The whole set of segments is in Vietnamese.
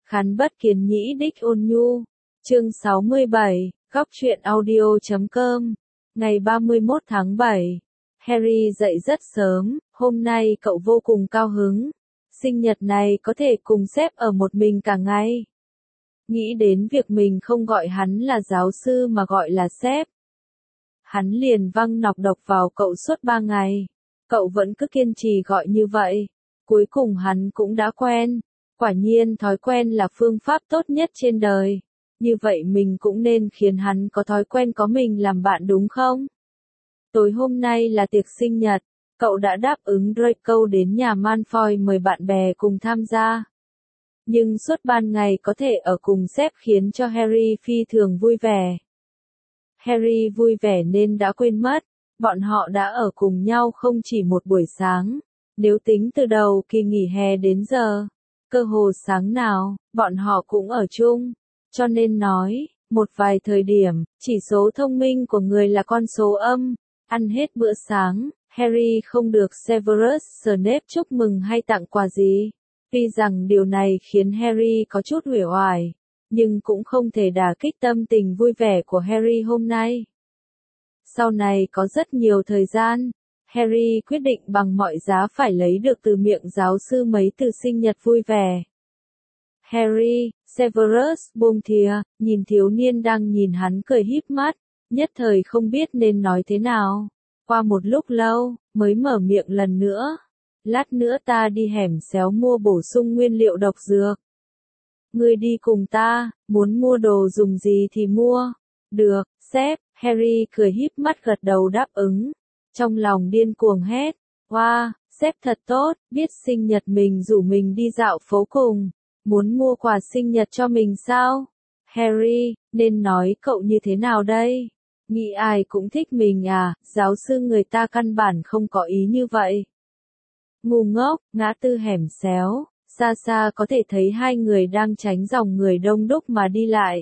Khán bất kiến nhĩ đích ôn nhu. Chương 67, góc truyện audio.com. Ngày 31 tháng 7. Harry dậy rất sớm, hôm nay cậu vô cùng cao hứng. Sinh nhật này có thể cùng sếp ở một mình cả ngày. Nghĩ đến việc mình không gọi hắn là giáo sư mà gọi là sếp. Hắn liền văng nọc độc vào cậu suốt 3 ngày. Cậu vẫn cứ kiên trì gọi như vậy. Cuối cùng hắn cũng đã quen. Quả nhiên thói quen là phương pháp tốt nhất trên đời. Như vậy mình cũng nên khiến hắn có thói quen có mình làm bạn đúng không? Tối hôm nay là tiệc sinh nhật. Cậu đã đáp ứng Draco đến nhà Malfoy mời bạn bè cùng tham gia. Nhưng suốt ban ngày có thể ở cùng sếp khiến cho Harry phi thường vui vẻ. Harry vui vẻ nên đã quên mất. Bọn họ đã ở cùng nhau không chỉ một buổi sáng. Nếu tính từ đầu kỳ nghỉ hè đến giờ, cơ hồ sáng nào, bọn họ cũng ở chung. Cho nên nói, một vài thời điểm, chỉ số thông minh của người là con số âm. Ăn hết bữa sáng, Harry không được Severus Snape chúc mừng hay tặng quà gì. Tuy rằng điều này khiến Harry có chút uể oải, nhưng cũng không thể đả kích tâm tình vui vẻ của Harry hôm nay. Sau này có rất nhiều thời gian, Harry quyết định bằng mọi giá phải lấy được từ miệng giáo sư mấy từ sinh nhật vui vẻ. Harry, Severus buông thìa, nhìn thiếu niên đang nhìn hắn cười híp mắt, nhất thời không biết nên nói thế nào. Qua một lúc lâu, mới mở miệng lần nữa. Lát nữa ta đi hẻm xéo mua bổ sung nguyên liệu độc dược. Ngươi đi cùng ta, muốn mua đồ dùng gì thì mua. Được, sếp, Harry cười híp mắt gật đầu đáp ứng. Trong lòng điên cuồng hét, wow, sếp thật tốt, biết sinh nhật mình rủ mình đi dạo phố cùng. Muốn mua quà sinh nhật cho mình sao? Harry, nên nói cậu như thế nào đây? Nghĩ ai cũng thích mình à, giáo sư người ta căn bản không có ý như vậy. Ngu ngốc, ngã tư hẻm xéo, xa xa có thể thấy hai người đang tránh dòng người đông đúc mà đi lại.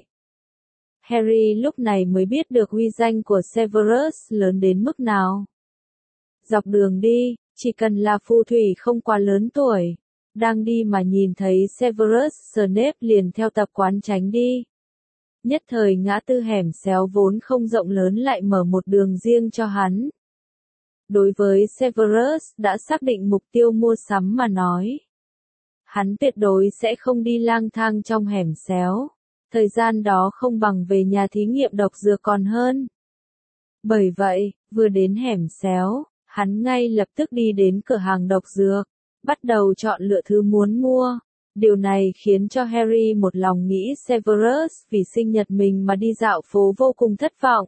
Harry lúc này mới biết được uy danh của Severus lớn đến mức nào. Dọc đường đi, chỉ cần là phù thủy không quá lớn tuổi, đang đi mà nhìn thấy Severus Snape liền theo tập quán tránh đi. Nhất thời ngã tư hẻm xéo vốn không rộng lớn lại mở một đường riêng cho hắn. Đối với Severus đã xác định mục tiêu mua sắm mà nói, hắn tuyệt đối sẽ không đi lang thang trong hẻm xéo. Thời gian đó không bằng về nhà thí nghiệm độc dược còn hơn. Bởi vậy, vừa đến hẻm xéo, hắn ngay lập tức đi đến cửa hàng độc dược, bắt đầu chọn lựa thứ muốn mua. Điều này khiến cho Harry một lòng nghĩ Severus vì sinh nhật mình mà đi dạo phố vô cùng thất vọng.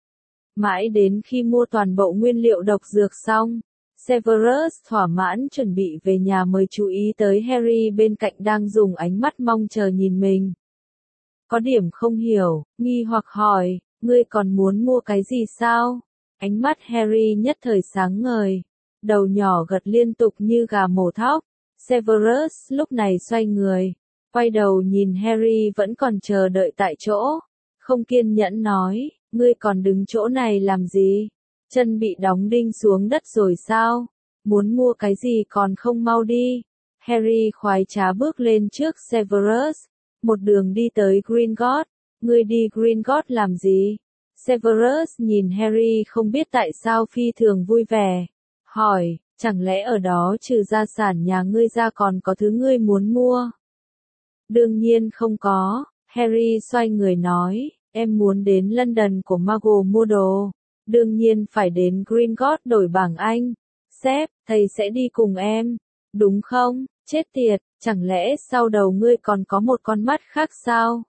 Mãi đến khi mua toàn bộ nguyên liệu độc dược xong, Severus thỏa mãn chuẩn bị về nhà mới chú ý tới Harry bên cạnh đang dùng ánh mắt mong chờ nhìn mình. Có điểm không hiểu, nghi hoặc hỏi, ngươi còn muốn mua cái gì sao? Ánh mắt Harry nhất thời sáng ngời, đầu nhỏ gật liên tục như gà mổ thóc. Severus lúc này xoay người, quay đầu nhìn Harry vẫn còn chờ đợi tại chỗ, không kiên nhẫn nói, ngươi còn đứng chỗ này làm gì? Chân bị đóng đinh xuống đất rồi sao? Muốn mua cái gì còn không mau đi? Harry khoái trá bước lên trước Severus, một đường đi tới Gringotts. Ngươi đi Gringotts làm gì? Severus nhìn Harry không biết tại sao phi thường vui vẻ, hỏi, chẳng lẽ ở đó trừ gia sản nhà ngươi ra còn có thứ ngươi muốn mua? Đương nhiên không có, Harry xoay người nói, em muốn đến London của Muggle mua đồ, đương nhiên phải đến Gringotts đổi bảng Anh. Sếp, thầy sẽ đi cùng em, đúng không? Chết tiệt, chẳng lẽ sau đầu ngươi còn có một con mắt khác sao?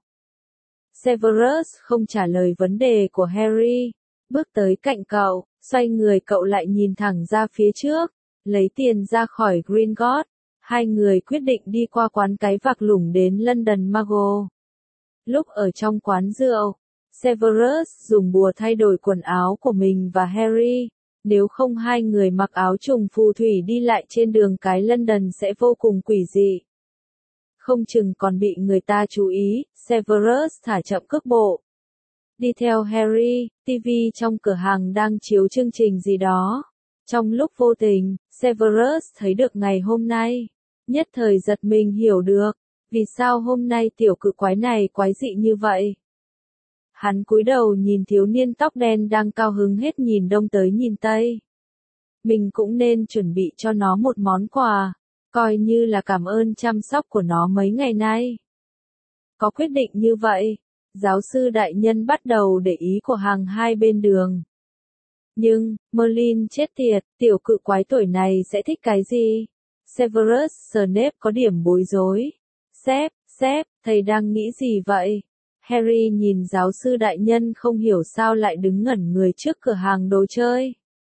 Severus không trả lời vấn đề của Harry, bước tới cạnh cậu, xoay người cậu lại nhìn thẳng ra phía trước, lấy tiền ra khỏi Gringotts. Hai người quyết định đi qua quán cái vạc lủng đến London Muggle. Lúc ở trong quán rượu, Severus dùng bùa thay đổi quần áo của mình và Harry, nếu không hai người mặc áo trùng phù thủy đi lại trên đường cái London sẽ vô cùng quỷ dị. Không chừng còn bị người ta chú ý, Severus thả chậm cước bộ. Đi theo Harry, TV trong cửa hàng đang chiếu chương trình gì đó. Trong lúc vô tình, Severus thấy được ngày hôm nay. Nhất thời giật mình hiểu được, Vì sao hôm nay tiểu cự quái này quái dị như vậy? Hắn cúi đầu nhìn thiếu niên tóc đen đang cao hứng hết nhìn đông tới nhìn tây. Mình cũng nên chuẩn bị cho nó một món quà, coi như là cảm ơn chăm sóc của nó mấy ngày nay. Có quyết định như vậy, giáo sư đại nhân bắt đầu để ý của hàng hai bên đường. Nhưng, Merlin chết tiệt, tiểu cự quái tuổi này sẽ thích cái gì? Severus Snape có điểm bối rối. Sếp, thầy đang nghĩ gì vậy? Harry nhìn giáo sư đại nhân không hiểu sao lại đứng ngẩn người trước cửa hàng đồ chơi.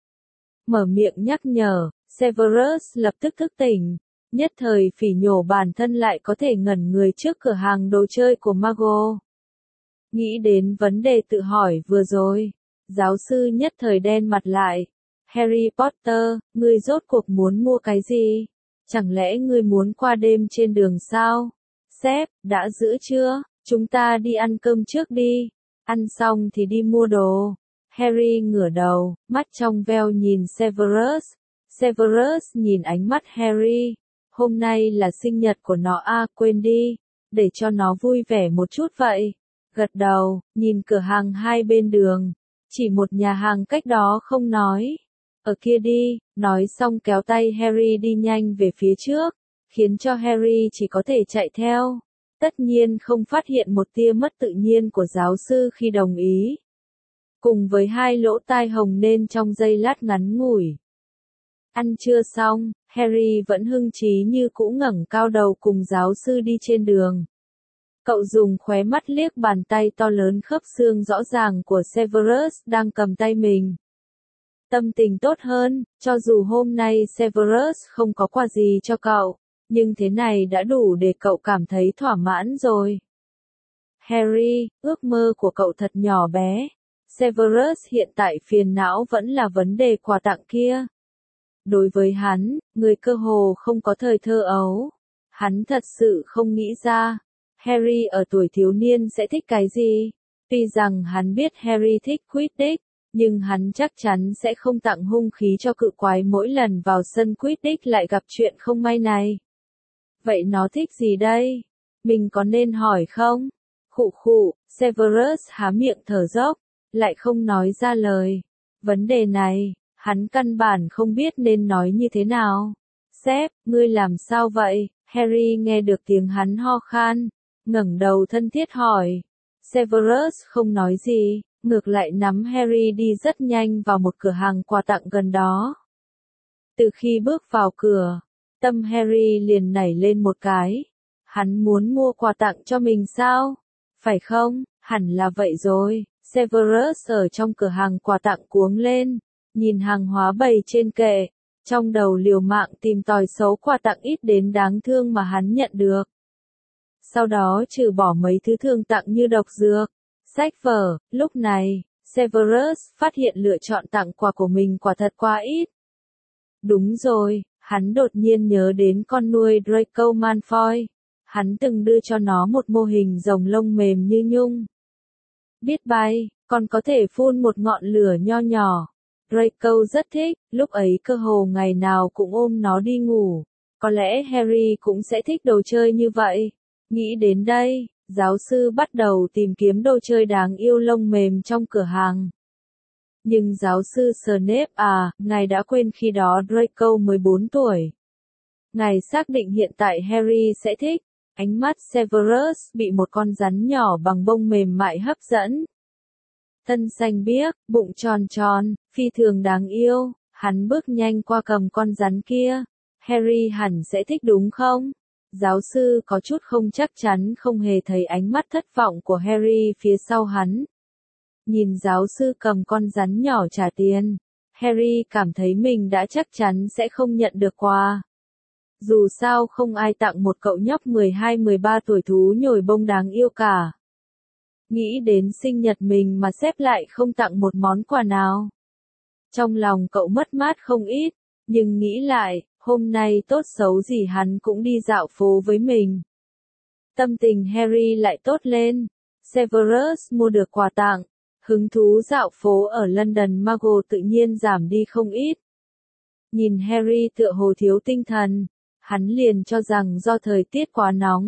Mở miệng nhắc nhở, Severus lập tức thức tỉnh. Nhất thời phỉ nhổ bản thân lại có thể ngẩn người trước cửa hàng đồ chơi của Mago. Nghĩ đến vấn đề tự hỏi vừa rồi, giáo sư nhất thời đen mặt lại. Harry Potter, ngươi rốt cuộc muốn mua cái gì? Chẳng lẽ ngươi muốn qua đêm trên đường sao? Sếp, đã giữ chưa? Chúng ta đi ăn cơm trước đi. Ăn xong thì đi mua đồ. Harry ngửa đầu, mắt trong veo nhìn Severus. Severus nhìn ánh mắt Harry. Hôm nay là sinh nhật của nó quên đi. Để cho nó vui vẻ một chút vậy. Gật đầu, nhìn cửa hàng hai bên đường. Chỉ một nhà hàng cách đó không nói. Ở kia đi, nói xong kéo tay Harry đi nhanh về phía trước. Khiến cho Harry chỉ có thể chạy theo. Tất nhiên không phát hiện một tia mất tự nhiên của giáo sư khi đồng ý. Cùng với hai lỗ tai hồng nên trong giây lát ngắn ngủi. Ăn trưa xong, Harry vẫn hưng trí như cũ ngẩng cao đầu cùng giáo sư đi trên đường. Cậu dùng khóe mắt liếc bàn tay to lớn khớp xương rõ ràng của Severus đang cầm tay mình. Tâm tình tốt hơn, cho dù hôm nay Severus không có quà gì cho cậu, nhưng thế này đã đủ để cậu cảm thấy thỏa mãn rồi. Harry, ước mơ của cậu thật nhỏ bé. Severus hiện tại phiền não vẫn là vấn đề quà tặng kia. Đối với hắn, người cơ hồ không có thời thơ ấu. Hắn thật sự không nghĩ ra, Harry ở tuổi thiếu niên sẽ thích cái gì. Tuy rằng hắn biết Harry thích Quidditch, nhưng hắn chắc chắn sẽ không tặng hung khí cho cự quái mỗi lần vào sân Quidditch lại gặp chuyện không may này. Vậy nó thích gì đây? Mình có nên hỏi không? Khụ, Severus há miệng thở dốc, lại không nói ra lời. Vấn đề này, hắn căn bản không biết nên nói như thế nào. Sếp, ngươi làm sao vậy? Harry nghe được tiếng hắn ho khan, ngẩng đầu thân thiết hỏi. Severus không nói gì, ngược lại nắm Harry đi rất nhanh vào một cửa hàng quà tặng gần đó. Từ khi bước vào cửa, tâm Harry liền nảy lên một cái. Hắn muốn mua quà tặng cho mình sao? Phải không? Hẳn là vậy rồi. Severus ở trong cửa hàng quà tặng cuống lên, nhìn hàng hóa bày trên kệ, trong đầu liều mạng tìm tòi xấu quà tặng ít đến đáng thương mà hắn nhận được. Sau đó trừ bỏ mấy thứ thường tặng như độc dược, sách vở, lúc này, Severus phát hiện lựa chọn tặng quà của mình quả thật quá ít. Đúng rồi, hắn đột nhiên nhớ đến con nuôi Draco Malfoy. Hắn từng đưa cho nó một mô hình rồng lông mềm như nhung. Biết bay, còn có thể phun một ngọn lửa nho nhỏ. Draco rất thích, lúc ấy cơ hồ ngày nào cũng ôm nó đi ngủ. Có lẽ Harry cũng sẽ thích đồ chơi như vậy. Nghĩ đến đây, giáo sư bắt đầu tìm kiếm đồ chơi đáng yêu lông mềm trong cửa hàng. Nhưng giáo sư Snape ngài đã quên khi đó Draco 14 tuổi. Ngài xác định hiện tại Harry sẽ thích. Ánh mắt Severus bị một con rắn nhỏ bằng bông mềm mại hấp dẫn. Thân xanh biếc, bụng tròn tròn, phi thường đáng yêu, hắn bước nhanh qua cầm con rắn kia. Harry hẳn sẽ thích đúng không? Giáo sư có chút không chắc chắn không hề thấy ánh mắt thất vọng của Harry phía sau hắn. Nhìn giáo sư cầm con rắn nhỏ trả tiền, Harry cảm thấy mình đã chắc chắn sẽ không nhận được quà. Dù sao không ai tặng một cậu nhóc 12-13 tuổi thú nhồi bông đáng yêu cả. Nghĩ đến sinh nhật mình mà sếp lại không tặng một món quà nào. Trong lòng cậu mất mát không ít, nhưng nghĩ lại, hôm nay tốt xấu gì hắn cũng đi dạo phố với mình. Tâm tình Harry lại tốt lên. Severus mua được quà tặng. Hứng thú dạo phố ở London Mago tự nhiên giảm đi không ít. Nhìn Harry tựa hồ thiếu tinh thần, hắn liền cho rằng do thời tiết quá nóng,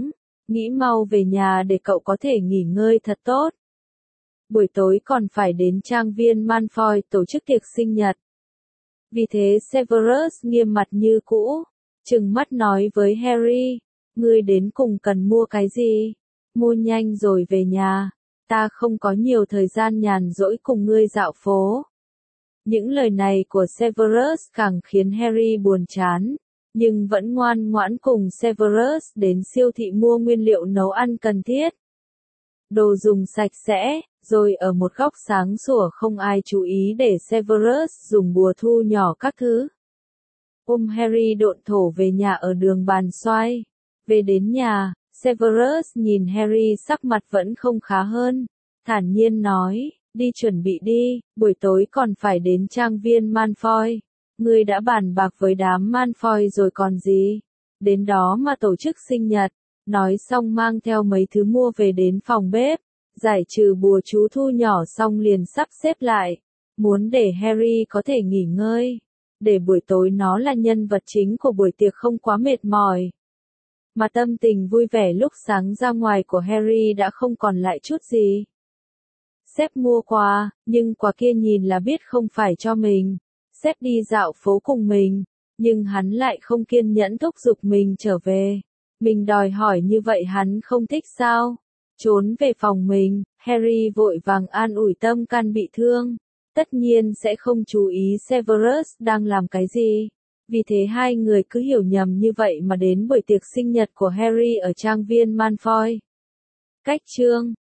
Nghĩ mau về nhà để cậu có thể nghỉ ngơi thật tốt. Buổi tối còn phải đến trang viên Malfoy tổ chức tiệc sinh nhật. Vì thế Severus nghiêm mặt như cũ, trừng mắt nói với Harry, ngươi đến cùng cần mua cái gì? Mua nhanh rồi về nhà, ta không có nhiều thời gian nhàn rỗi cùng ngươi dạo phố. Những lời này của Severus càng khiến Harry buồn chán, nhưng vẫn ngoan ngoãn cùng Severus đến siêu thị mua nguyên liệu nấu ăn cần thiết. Đồ dùng sạch sẽ, rồi ở một góc sáng sủa không ai chú ý để Severus dùng bùa thu nhỏ các thứ. Harry độn thổ về nhà ở đường bàn xoay. Về đến nhà, Severus nhìn Harry sắc mặt vẫn không khá hơn, thản nhiên nói, đi chuẩn bị đi, buổi tối còn phải đến trang viên Malfoy. Ngươi đã bàn bạc với đám Malfoy rồi còn gì? Đến đó mà tổ chức sinh nhật. Nói xong mang theo mấy thứ mua về đến phòng bếp, giải trừ bùa chú thu nhỏ xong liền sắp xếp lại, muốn để Harry có thể nghỉ ngơi, để buổi tối nó là nhân vật chính của buổi tiệc không quá mệt mỏi. Mà tâm tình vui vẻ lúc sáng ra ngoài của Harry đã không còn lại chút gì. Sếp mua quà, nhưng quà kia nhìn là biết không phải cho mình. Sếp đi dạo phố cùng mình, nhưng hắn lại không kiên nhẫn thúc giục mình trở về. Mình đòi hỏi như vậy hắn không thích sao? Trốn về phòng mình, Harry vội vàng an ủi tâm can bị thương. Tất nhiên sẽ không chú ý Severus đang làm cái gì. Vì thế hai người cứ hiểu nhầm như vậy mà đến buổi tiệc sinh nhật của Harry ở trang viên Malfoy. Cách chương